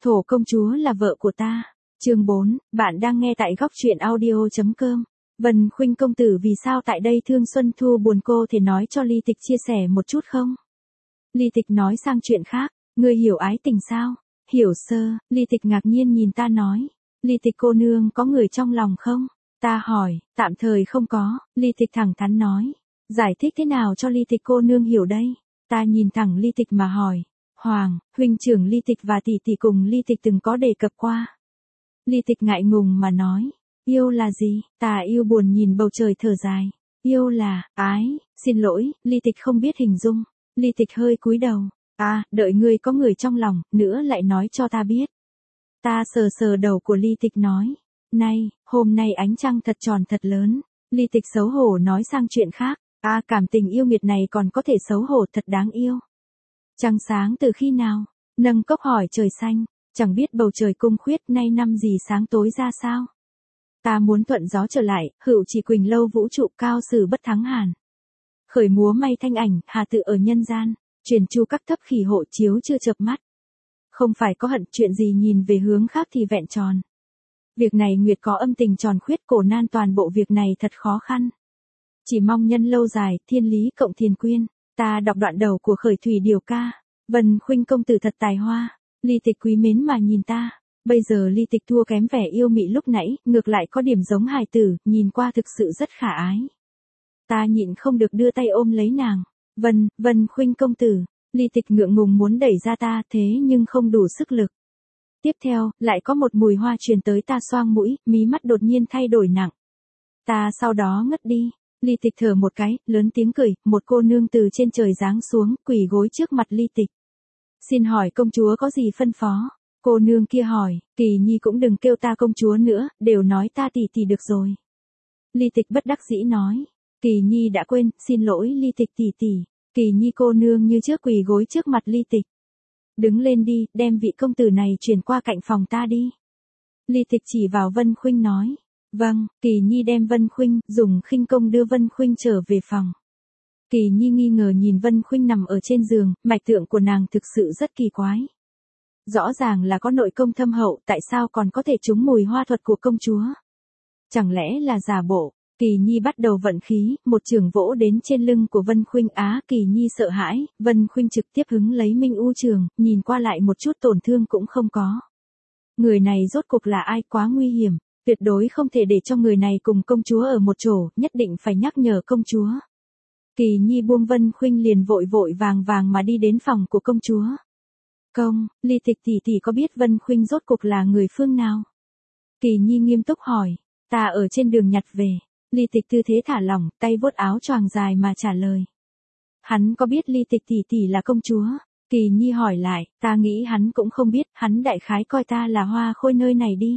Thổ công chúa là vợ của ta. Chương 4, bạn đang nghe tại góc truyện audio.com. Vân Khuynh công tử vì sao tại đây Thương Xuân Thu buồn, cô thể nói cho Ly Tịch chia sẻ một chút không? Ly Tịch nói sang chuyện khác, ngươi hiểu ái tình sao? Hiểu sơ. Ly Tịch ngạc nhiên nhìn ta nói. Ly Tịch cô nương có người trong lòng không? Ta hỏi, tạm thời không có. Ly Tịch thẳng thắn nói. Giải thích thế nào cho Ly Tịch cô nương hiểu đây? Ta nhìn thẳng Ly Tịch mà hỏi. Hoàng, huynh trưởng Ly Tịch và tỷ tỷ cùng Ly Tịch từng có đề cập qua. Ly Tịch ngại ngùng mà nói. Yêu là gì? Ta yêu buồn nhìn bầu trời thở dài. Yêu là, ái, xin lỗi, Ly Tịch không biết hình dung. Ly Tịch hơi cúi đầu. À, đợi ngươi có người trong lòng, nữa lại nói cho ta biết. Ta sờ sờ đầu của Ly Tịch nói. Này, hôm nay ánh trăng thật tròn thật lớn. Ly Tịch xấu hổ nói sang chuyện khác. À, cảm tình yêu nghiệt này còn có thể xấu hổ, thật đáng yêu. Trăng sáng từ khi nào? Nâng cốc hỏi trời xanh. Chẳng biết bầu trời cung khuyết nay năm gì sáng tối ra sao. Ta muốn thuận gió trở lại, hữu chỉ quỳnh lâu vũ trụ cao sử bất thắng hàn. Khởi múa may thanh ảnh, hà tự ở nhân gian, truyền chu các thấp khỉ hộ chiếu chưa chợp mắt. Không phải có hận chuyện gì nhìn về hướng khác thì vẹn tròn. Việc này nguyệt có âm tình tròn khuyết cổ nan, toàn bộ việc này thật khó khăn. Chỉ mong nhân lâu dài, thiên lý cộng thiền quyên. Ta đọc đoạn đầu của khởi thủy điều ca. Vân Khuynh công tử thật tài hoa. Ly Tịch quý mến mà nhìn ta. Bây giờ Ly Tịch thua kém vẻ yêu mị lúc nãy, ngược lại có điểm giống hài tử, nhìn qua thực sự rất khả ái. Ta nhịn không được đưa tay ôm lấy nàng. Vân Khuynh công tử. Ly Tịch ngượng ngùng muốn đẩy ra ta, thế nhưng không đủ sức lực. Tiếp theo, lại có một mùi hoa truyền tới ta xoang mũi, mí mắt đột nhiên thay đổi nặng. Ta sau đó ngất đi. Ly Tịch thở một cái, lớn tiếng cười, một cô nương từ trên trời giáng xuống, quỳ gối trước mặt Ly Tịch. Xin hỏi công chúa có gì phân phó? Cô nương kia hỏi, Kỳ Nhi cũng đừng kêu ta công chúa nữa, đều nói ta tỷ tỷ được rồi. Ly Tịch bất đắc dĩ nói, Kỳ Nhi đã quên, xin lỗi Ly Tịch tỷ tỷ. Kỳ Nhi cô nương như trước quỳ gối trước mặt Ly Tịch. Đứng lên đi, đem vị công tử này chuyển qua cạnh phòng ta đi. Ly Tịch chỉ vào Vân Khuynh nói. Vâng. Kỳ Nhi đem Vân Khuynh, dùng khinh công đưa Vân Khuynh trở về phòng. Kỳ Nhi nghi ngờ nhìn Vân Khuynh nằm ở trên giường, mạch tượng của nàng thực sự rất kỳ quái. Rõ ràng là có nội công thâm hậu, tại sao còn có thể trúng mùi hoa thuật của công chúa? Chẳng lẽ là giả bộ? Kỳ Nhi bắt đầu vận khí, một chưởng vỗ đến trên lưng của Vân Khuynh. Kỳ Nhi sợ hãi, Vân Khuynh trực tiếp hứng lấy Minh U trường, nhìn qua lại một chút tổn thương cũng không có. Người này rốt cuộc là ai, quá nguy hiểm, tuyệt đối không thể để cho người này cùng công chúa ở một chỗ, nhất định phải nhắc nhở công chúa. Kỳ Nhi buông Vân Khuynh liền vội vội vàng vàng mà đi đến phòng của công chúa. Ly Tịch tỷ tỷ có biết Vân Khuynh rốt cuộc là người phương nào? Kỳ Nhi nghiêm túc hỏi. Ta ở trên đường nhặt về. Ly Tịch tư thế thả lỏng, tay vuốt áo choàng dài mà trả lời. Hắn có biết Ly Tịch tỷ tỷ là công chúa? Kỳ Nhi hỏi lại, ta nghĩ hắn cũng không biết, hắn đại khái coi ta là hoa khôi nơi này đi.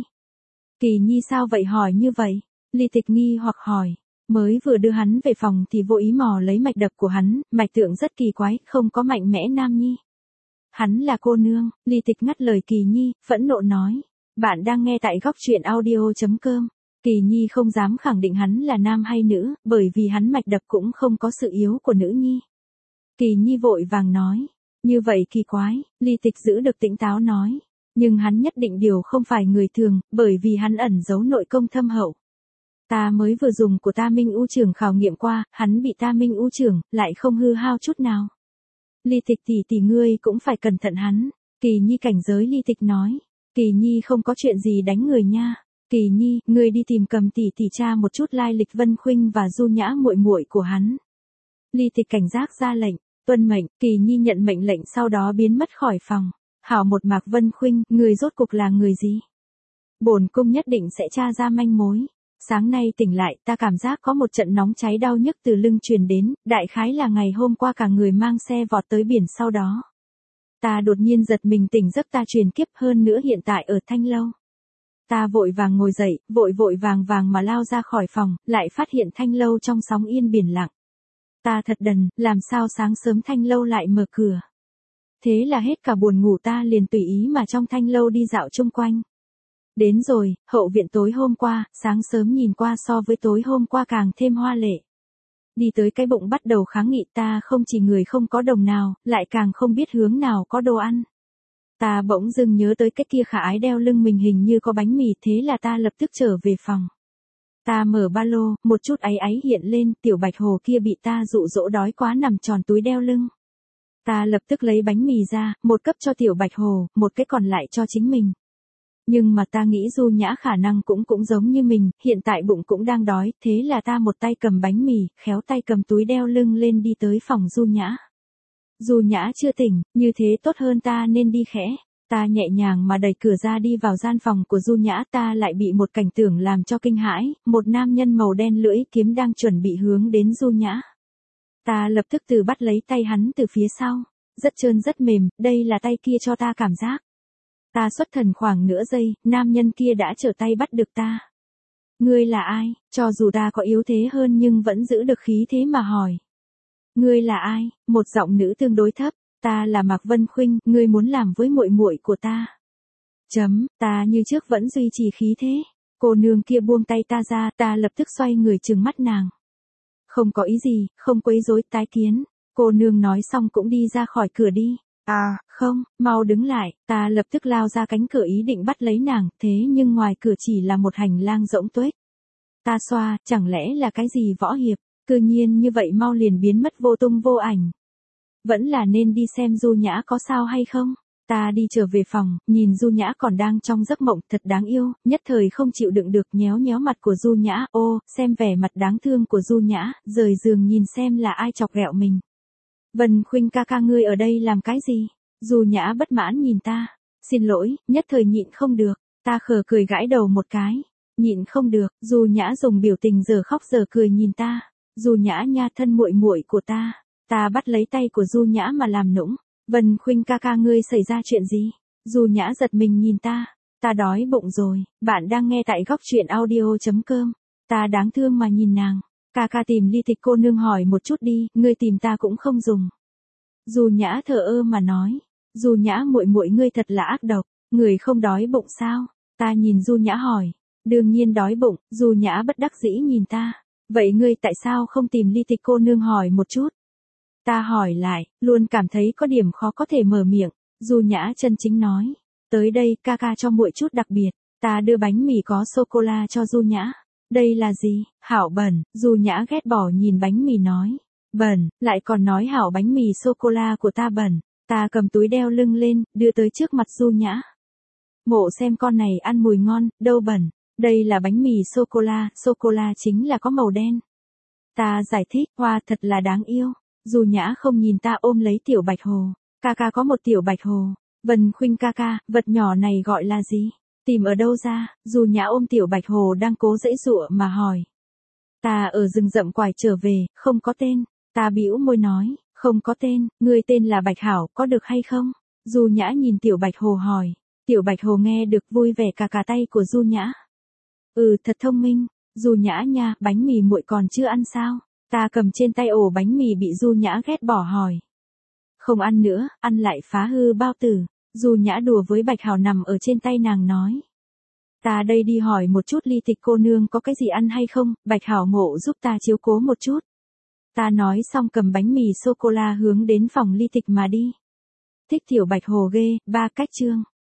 Kỳ Nhi sao vậy hỏi như vậy? Ly Tịch nghi hoặc hỏi. Mới vừa đưa hắn về phòng thì vô ý mò lấy mạch đập của hắn, mạch tượng rất kỳ quái, không có mạnh mẽ nam nhi. Hắn là cô nương. Ly Tịch ngắt lời Kỳ Nhi, phẫn nộ nói. Bạn đang nghe tại góc truyện audio.com. Kỳ Nhi không dám khẳng định hắn là nam hay nữ, bởi vì hắn mạch đập cũng không có sự yếu của nữ nhi. Kỳ Nhi vội vàng nói. Như vậy kỳ quái. Ly Tịch giữ được tỉnh táo nói. Nhưng hắn nhất định điều không phải người thường, bởi vì hắn ẩn giấu nội công thâm hậu. Ta mới vừa dùng của ta Minh U trưởng khảo nghiệm qua, hắn bị ta Minh U trưởng, lại không hư hao chút nào. Ly Tịch tỷ tỷ ngươi cũng phải cẩn thận hắn. Kỳ Nhi cảnh giới Ly Tịch nói. Kỳ Nhi không có chuyện gì đánh người nha. Kỳ Nhi, ngươi đi tìm Cầm tỷ tỷ tra một chút lai lịch Vân Khuynh và Du Nhã muội muội của hắn. Ly Tịch cảnh giác ra lệnh, tuân mệnh. Kỳ Nhi nhận mệnh lệnh sau đó biến mất khỏi phòng. Hảo một Mạc Vân Khuynh, người rốt cục là người gì? Bổn cung nhất định sẽ tra ra manh mối. Sáng nay tỉnh lại, ta cảm giác có một trận nóng cháy đau nhức từ lưng truyền đến, đại khái là ngày hôm qua cả người mang xe vọt tới biển sau đó. Ta đột nhiên giật mình tỉnh giấc, ta truyền kiếp, hơn nữa hiện tại ở Thanh Lâu. Ta vội vàng ngồi dậy, vội vàng mà lao ra khỏi phòng, lại phát hiện Thanh Lâu trong sóng yên biển lặng. Ta thật đần, làm sao sáng sớm Thanh Lâu lại mở cửa. Thế là hết cả buồn ngủ, ta liền tùy ý mà trong Thanh Lâu đi dạo chung quanh. Đến rồi, hậu viện tối hôm qua, sáng sớm nhìn qua so với tối hôm qua càng thêm hoa lệ. Đi tới cái bụng bắt đầu kháng nghị, ta không chỉ người không có đồng nào, lại càng không biết hướng nào có đồ ăn. Ta bỗng dưng nhớ tới cái kia khả ái đeo lưng mình hình như có bánh mì, thế là ta lập tức trở về phòng. Ta mở ba lô, một chút áy áy hiện lên, tiểu bạch hồ kia bị ta dụ dỗ đói quá nằm tròn túi đeo lưng. Ta lập tức lấy bánh mì ra, một cấp cho tiểu bạch hồ, một cái còn lại cho chính mình. Nhưng mà ta nghĩ Du Nhã khả năng cũng giống như mình, hiện tại bụng cũng đang đói, thế là ta một tay cầm bánh mì, khéo tay cầm túi đeo lưng lên đi tới phòng Du Nhã. Du Nhã chưa tỉnh, như thế tốt hơn ta nên đi khẽ. Ta nhẹ nhàng mà đẩy cửa ra đi vào gian phòng của Du Nhã, ta lại bị một cảnh tượng làm cho kinh hãi, một nam nhân màu đen lưỡi kiếm đang chuẩn bị hướng đến Du Nhã. Ta lập tức bắt lấy tay hắn từ phía sau, rất trơn rất mềm, đây là tay kia cho ta cảm giác. Ta xuất thần khoảng nửa giây, nam nhân kia đã trở tay bắt được ta. Ngươi là ai? Cho dù ta có yếu thế hơn nhưng vẫn giữ được khí thế mà hỏi. Ngươi là ai? Một giọng nữ tương đối thấp. Ta là Mạc Vân Khuynh, ngươi muốn làm với muội muội của ta. Ta như trước vẫn duy trì khí thế. Cô nương kia buông tay ta ra, ta lập tức xoay người trừng mắt nàng. Không có ý gì, không quấy rối, tái kiến. Cô nương nói xong cũng đi ra khỏi cửa đi. À, không, mau đứng lại, ta lập tức lao ra cánh cửa ý định bắt lấy nàng, thế nhưng ngoài cửa chỉ là một hành lang rỗng tuếch. Ta xoa, chẳng lẽ là cái gì võ hiệp, cư nhiên như vậy mau liền biến mất vô tung vô ảnh. Vẫn là nên đi xem Du Nhã có sao hay không. Ta đi trở về phòng, nhìn Du Nhã còn đang trong giấc mộng, thật đáng yêu, nhất thời không chịu đựng được nhéo nhéo mặt của Du Nhã, ô, xem vẻ mặt đáng thương của Du Nhã, rời giường nhìn xem là ai chọc ghẹo mình. Vân Khuynh ca ca ngươi ở đây làm cái gì? Du Nhã bất mãn nhìn ta. Xin lỗi, nhất thời nhịn không được. Ta khờ cười gãi đầu một cái. Nhịn không được, Du Nhã dùng biểu tình giờ khóc giờ cười nhìn ta. Du Nhã nha, thân muội muội của ta. Ta bắt lấy tay của Du Nhã mà làm nũng. Vân Khuynh ca ca ngươi xảy ra chuyện gì? Du Nhã giật mình nhìn ta. Ta đói bụng rồi, bạn đang nghe tại góc truyện audio.com. Ta đáng thương mà nhìn nàng. Ca ca tìm Ly Tịch cô nương hỏi một chút đi, ngươi tìm ta cũng không dùng. Du Nhã thờ ơ mà nói. Du Nhã muội muội ngươi thật là ác độc, người không đói bụng sao? Ta nhìn Du Nhã hỏi. Đương nhiên đói bụng, Du Nhã bất đắc dĩ nhìn ta. Vậy ngươi tại sao không tìm Ly Tịch cô nương hỏi một chút? Ta hỏi lại, luôn cảm thấy có điểm khó có thể mở miệng. Du Nhã chân chính nói. Tới đây ca ca cho muội chút đặc biệt. Ta đưa bánh mì có sô-cô-la cho Du Nhã. Đây là gì? Hảo bẩn, Du Nhã ghét bỏ nhìn bánh mì nói. Bẩn, lại còn nói hảo bánh mì sô-cô-la của ta bẩn. Ta cầm túi đeo lưng lên, đưa tới trước mặt Du Nhã. Mộ xem con này ăn mùi ngon, đâu bẩn. Đây là bánh mì sô-cô la chính là có màu đen. Ta giải thích, hoa thật là đáng yêu. Du Nhã không nhìn ta ôm lấy tiểu bạch hồ. Ca ca có một tiểu bạch hồ. Vân Khuynh ca ca, vật nhỏ này gọi là gì? Tìm ở đâu ra? Du Nhã ôm tiểu bạch hồ đang cố giãy giụa mà hỏi. Ta ở rừng rậm quải trở về, không có tên. Ta bĩu môi nói, không có tên, ngươi tên là Bạch Hảo, có được hay không? Du Nhã nhìn tiểu bạch hồ hỏi. Tiểu bạch hồ nghe được vui vẻ cả tay của Du Nhã. Thật thông minh. Du Nhã nha, bánh mì muội còn chưa ăn sao? Ta cầm trên tay ổ bánh mì bị Du Nhã ghét bỏ hỏi. Không ăn nữa, ăn lại phá hư bao tử. Du Nhã đùa với Bạch Hảo nằm ở trên tay nàng nói. Ta đây đi hỏi một chút Ly Tịch cô nương có cái gì ăn hay không, Bạch Hảo mộ giúp ta chiếu cố một chút. Ta nói xong cầm bánh mì sô-cô-la hướng đến phòng Ly Tịch mà đi. Thích tiểu bạch hồ ghê, 3 cách chương.